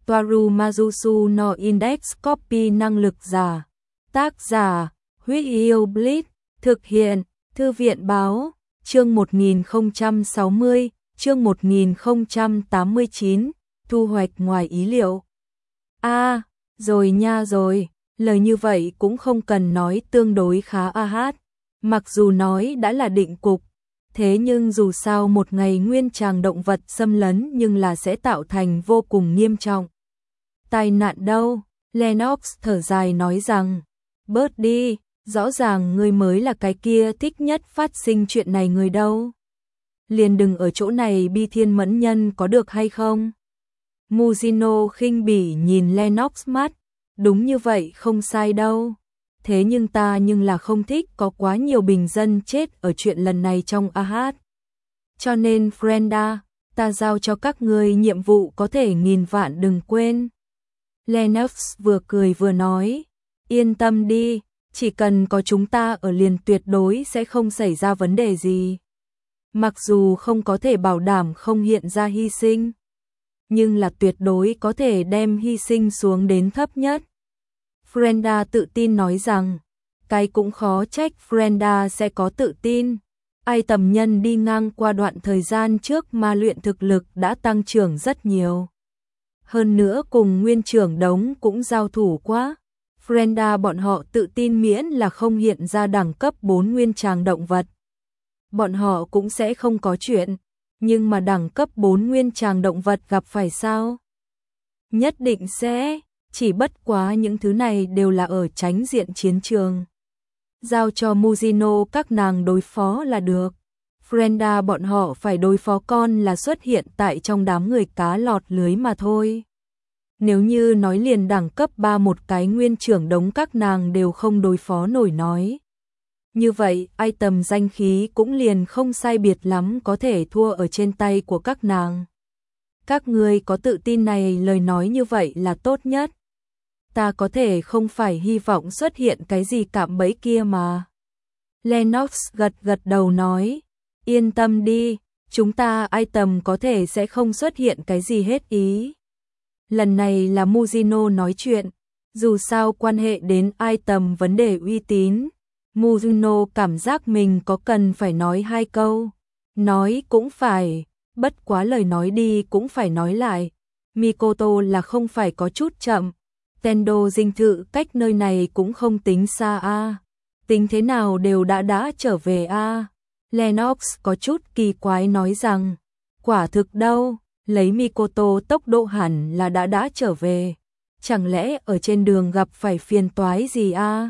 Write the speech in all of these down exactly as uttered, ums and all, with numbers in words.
Toaru Majusu no Index Copy năng lực giả. Tác giả, Huyết Yêu Blitz, thực hiện, Thư viện báo, chương một nghìn không trăm sáu mươi, chương một nghìn không trăm tám mươi chín, thu hoạch ngoài ý liệu. A, à, rồi nha rồi, lời như vậy cũng không cần nói tương đối khá a hát, mặc dù nói đã là định cục, thế nhưng dù sao một ngày nguyên tràng động vật xâm lấn nhưng là sẽ tạo thành vô cùng nghiêm trọng. Tai nạn đâu? Lennox thở dài nói rằng, bớt đi, rõ ràng ngươi mới là cái kia thích nhất phát sinh chuyện này người đâu. Liền đừng ở chỗ này bi thiên mẫn nhân có được hay không? Muzino khinh bỉ nhìn Lennox mắt, đúng như vậy không sai đâu. Thế nhưng ta nhưng là không thích có quá nhiều bình dân chết ở chuyện lần này trong a hát. Cho nên Frenda, ta giao cho các ngươi nhiệm vụ có thể nghìn vạn đừng quên. Lennox vừa cười vừa nói, yên tâm đi, chỉ cần có chúng ta ở liền tuyệt đối sẽ không xảy ra vấn đề gì. Mặc dù không có thể bảo đảm không hiện ra hy sinh, nhưng là tuyệt đối có thể đem hy sinh xuống đến thấp nhất. Frenda tự tin nói rằng, cái cũng khó trách Frenda sẽ có tự tin. Ai tầm nhân đi ngang qua đoạn thời gian trước mà luyện thực lực đã tăng trưởng rất nhiều. Hơn nữa cùng nguyên trưởng đống cũng giao thủ quá. Frenda bọn họ tự tin miễn là không hiện ra đẳng cấp bốn nguyên tràng động vật. Bọn họ cũng sẽ không có chuyện. Nhưng mà đẳng cấp bốn nguyên tràng động vật gặp phải sao? Nhất định sẽ, chỉ bất quá những thứ này đều là ở tránh diện chiến trường. Giao cho Muzino các nàng đối phó là được. Frenda bọn họ phải đối phó con là xuất hiện tại trong đám người cá lọt lưới mà thôi. Nếu như nói liền đẳng cấp ba một cái nguyên trưởng đống các nàng đều không đối phó nổi nói. Như vậy, ai tầm danh khí cũng liền không sai biệt lắm có thể thua ở trên tay của các nàng. Các ngươi có tự tin này lời nói như vậy là tốt nhất. Ta có thể không phải hy vọng xuất hiện cái gì cạm bẫy kia mà. Lennox gật gật đầu nói, yên tâm đi, chúng ta ai tầm có thể sẽ không xuất hiện cái gì hết ý. Lần này là Muzino nói chuyện, dù sao quan hệ đến ai tầm vấn đề uy tín. Muzino cảm giác mình có cần phải nói hai câu. Nói cũng phải, bất quá lời nói đi cũng phải nói lại. Mikoto là không phải có chút chậm. Tendo dinh thự cách nơi này cũng không tính xa a. À. Tính thế nào đều đã đã trở về a. À. Lennox có chút kỳ quái nói rằng, quả thực đâu, lấy Mikoto tốc độ hẳn là đã đã trở về. Chẳng lẽ ở trên đường gặp phải phiền toái gì a? À?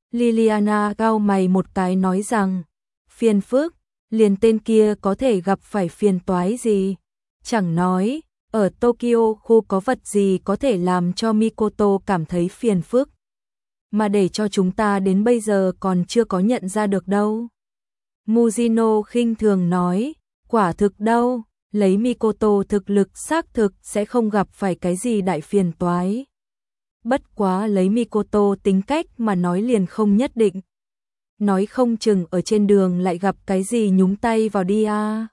Liliana cau mày một cái nói rằng, phiền phức, liền tên kia có thể gặp phải phiền toái gì? Chẳng nói, ở Tokyo khu có vật gì có thể làm cho Mikoto cảm thấy phiền phức, mà để cho chúng ta đến bây giờ còn chưa có nhận ra được đâu. Muzino khinh thường nói, quả thực đâu, lấy Mikoto thực lực xác thực sẽ không gặp phải cái gì đại phiền toái. Bất quá lấy Mikoto tính cách mà nói liền không nhất định. Nói không chừng ở trên đường lại gặp cái gì nhúng tay vào đi à.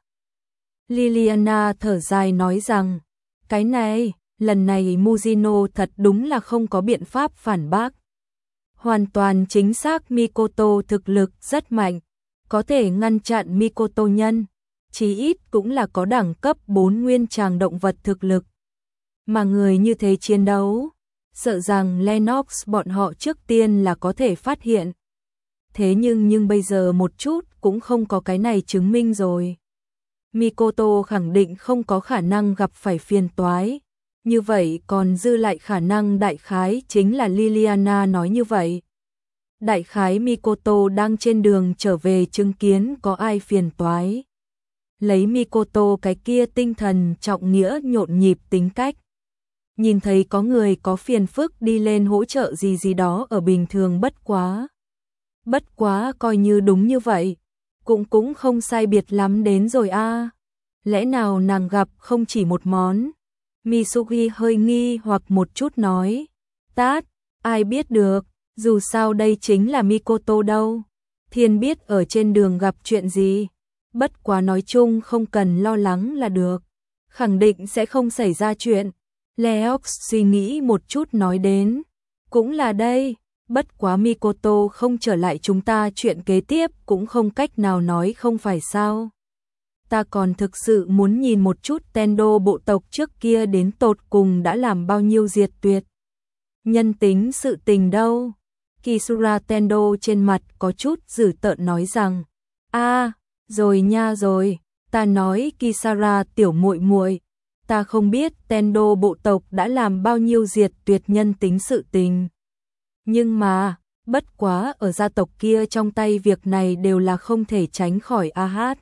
Liliana thở dài nói rằng, cái này, lần này Muzino thật đúng là không có biện pháp phản bác. Hoàn toàn chính xác Mikoto thực lực rất mạnh, có thể ngăn chặn Mikoto nhân, chí ít cũng là có đẳng cấp bốn nguyên tràng động vật thực lực. Mà người như thế chiến đấu, sợ rằng Lennox bọn họ trước tiên là có thể phát hiện. Thế nhưng nhưng bây giờ một chút cũng không có cái này chứng minh rồi. Mikoto khẳng định không có khả năng gặp phải phiền toái. Như vậy còn dư lại khả năng đại khái chính là Liliana nói như vậy. Đại khái Mikoto đang trên đường trở về chứng kiến có ai phiền toái. Lấy Mikoto cái kia tinh thần trọng nghĩa nhộn nhịp tính cách. Nhìn thấy có người có phiền phức đi lên hỗ trợ gì gì đó ở bình thường bất quá. Bất quá coi như đúng như vậy. Cũng cũng không sai biệt lắm đến rồi a. À. Lẽ nào nàng gặp không chỉ một món? Misugi hơi nghi hoặc một chút nói. Tát, ai biết được, dù sao đây chính là Mikoto đâu. Thiên biết ở trên đường gặp chuyện gì. Bất quá nói chung không cần lo lắng là được. Khẳng định sẽ không xảy ra chuyện. Leox suy nghĩ một chút nói đến, cũng là đây, bất quá Mikoto không trở lại chúng ta chuyện kế tiếp cũng không cách nào nói không phải sao. Ta còn thực sự muốn nhìn một chút Tendo bộ tộc trước kia đến tột cùng đã làm bao nhiêu diệt tuyệt nhân tính sự tình đâu. Kisura Tendo trên mặt có chút dữ tợn nói rằng, a, rồi nha rồi, ta nói Kisara tiểu muội muội, ta không biết Tendo bộ tộc đã làm bao nhiêu diệt tuyệt nhân tính sự tình. Nhưng mà, bất quá ở gia tộc kia trong tay việc này đều là không thể tránh khỏi a hát.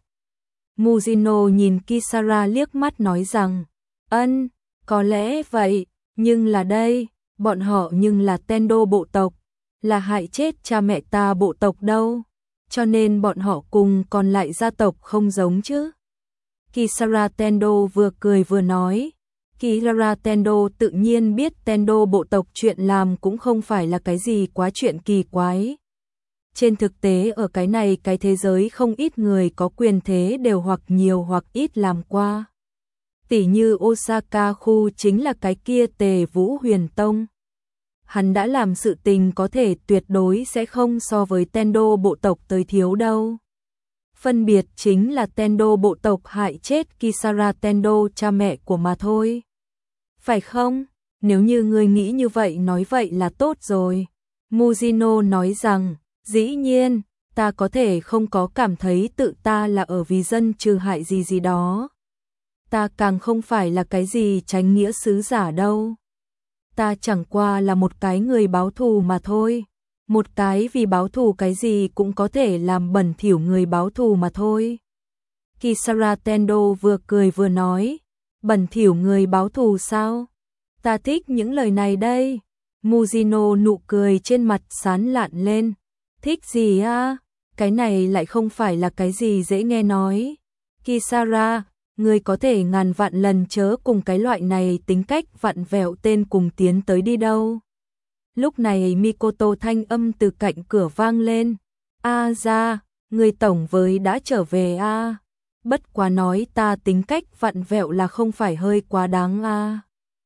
Mujino nhìn Kisara liếc mắt nói rằng, ân, có lẽ vậy, nhưng là đây, bọn họ nhưng là Tendo bộ tộc, là hại chết cha mẹ ta bộ tộc đâu, cho nên bọn họ cùng còn lại gia tộc không giống chứ. Kisara Tendo vừa cười vừa nói, Kisara Tendo tự nhiên biết Tendo bộ tộc chuyện làm cũng không phải là cái gì quá chuyện kỳ quái. Trên thực tế ở cái này cái thế giới không ít người có quyền thế đều hoặc nhiều hoặc ít làm qua. Tỷ như Osaka khu chính là cái kia Tề Vũ Huyền Tông. Hắn đã làm sự tình có thể tuyệt đối sẽ không so với Tendo bộ tộc tới thiếu đâu. Phân biệt chính là Tendo bộ tộc hại chết Kisara Tendo cha mẹ của mà thôi. Phải không? Nếu như ngươi nghĩ như vậy nói vậy là tốt rồi. Mujino nói rằng, dĩ nhiên, ta có thể không có cảm thấy tự ta là ở vì dân trừ hại gì gì đó. Ta càng không phải là cái gì chánh nghĩa sứ giả đâu. Ta chẳng qua là một cái người báo thù mà thôi. Một cái vì báo thù cái gì cũng có thể làm bẩn thỉu người báo thù mà thôi. Kisara Tendo vừa cười vừa nói, bẩn thỉu người báo thù sao? Ta thích những lời này đây. Mujino nụ cười trên mặt sán lạn lên. Thích gì à? Cái này lại không phải là cái gì dễ nghe nói. Kisara, ngươi có thể ngàn vạn lần chớ cùng cái loại này tính cách vặn vẹo tên cùng tiến tới đi đâu. Lúc này Mikoto thanh âm từ cạnh cửa vang lên. A ra, người tổng với đã trở về a. À. Bất quá nói ta tính cách vặn vẹo là không phải hơi quá đáng a. À.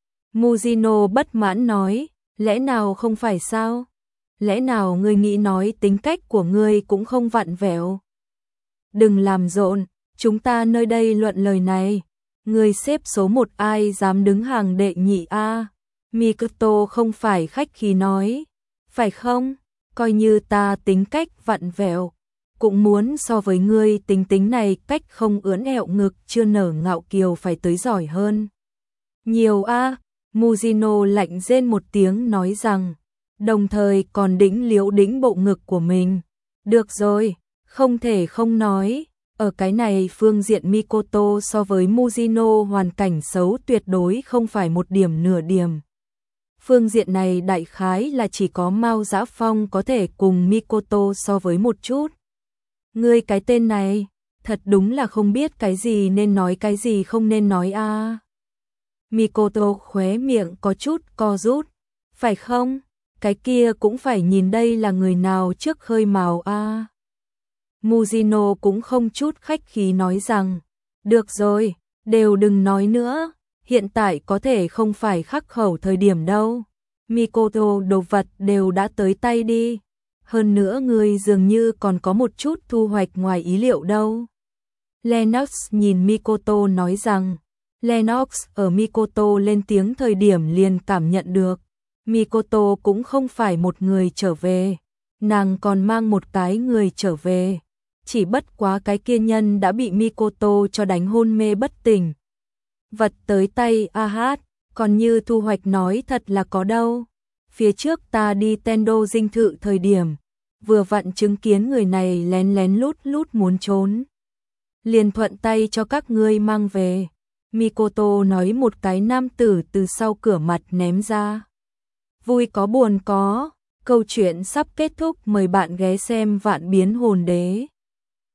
Mujino bất mãn nói, lẽ nào không phải sao? Lẽ nào ngươi nghĩ nói tính cách của ngươi cũng không vặn vẹo? Đừng làm rộn, chúng ta nơi đây luận lời này. Ngươi xếp số một ai dám đứng hàng đệ nhị a? À? Mikoto không phải khách khí nói, phải không? Coi như ta tính cách vặn vẹo, cũng muốn so với ngươi tính tính này cách không ưỡn ẹo ngực chưa nở ngạo kiều phải tới giỏi hơn. Nhiều a, à? Mujino lạnh rên một tiếng nói rằng, đồng thời còn đĩnh liễu đĩnh bộ ngực của mình. Được rồi, không thể không nói, ở cái này phương diện Mikoto so với Mujino hoàn cảnh xấu tuyệt đối không phải một điểm nửa điểm. Phương diện này đại khái là chỉ có Mao Dã Phong có thể cùng Mikoto so với một chút. Ngươi cái tên này, thật đúng là không biết cái gì nên nói cái gì không nên nói a. À. Mikoto khóe miệng có chút co rút, phải không? Cái kia cũng phải nhìn đây là người nào trước khơi mào a. À. Mujino cũng không chút khách khí nói rằng, được rồi, đều đừng nói nữa. Hiện tại có thể không phải khắc khẩu thời điểm đâu. Mikoto đồ vật đều đã tới tay đi. Hơn nữa người dường như còn có một chút thu hoạch ngoài ý liệu đâu. Lennox nhìn Mikoto nói rằng, Lennox ở Mikoto lên tiếng thời điểm liền cảm nhận được. Mikoto cũng không phải một người trở về. Nàng còn mang một cái người trở về. Chỉ bất quá cái kia nhân đã bị Mikoto cho đánh hôn mê bất tỉnh. Vật tới tay a hát, còn như thu hoạch nói thật là có đâu. Phía trước ta đi Tendo dinh thự thời điểm, vừa vặn chứng kiến người này lén lén lút lút muốn trốn. Liền thuận tay cho các ngươi mang về. Mikoto nói một cái nam tử từ sau cửa mặt ném ra. Vui có buồn có, câu chuyện sắp kết thúc, mời bạn ghé xem Vạn Biến Hồn Đế.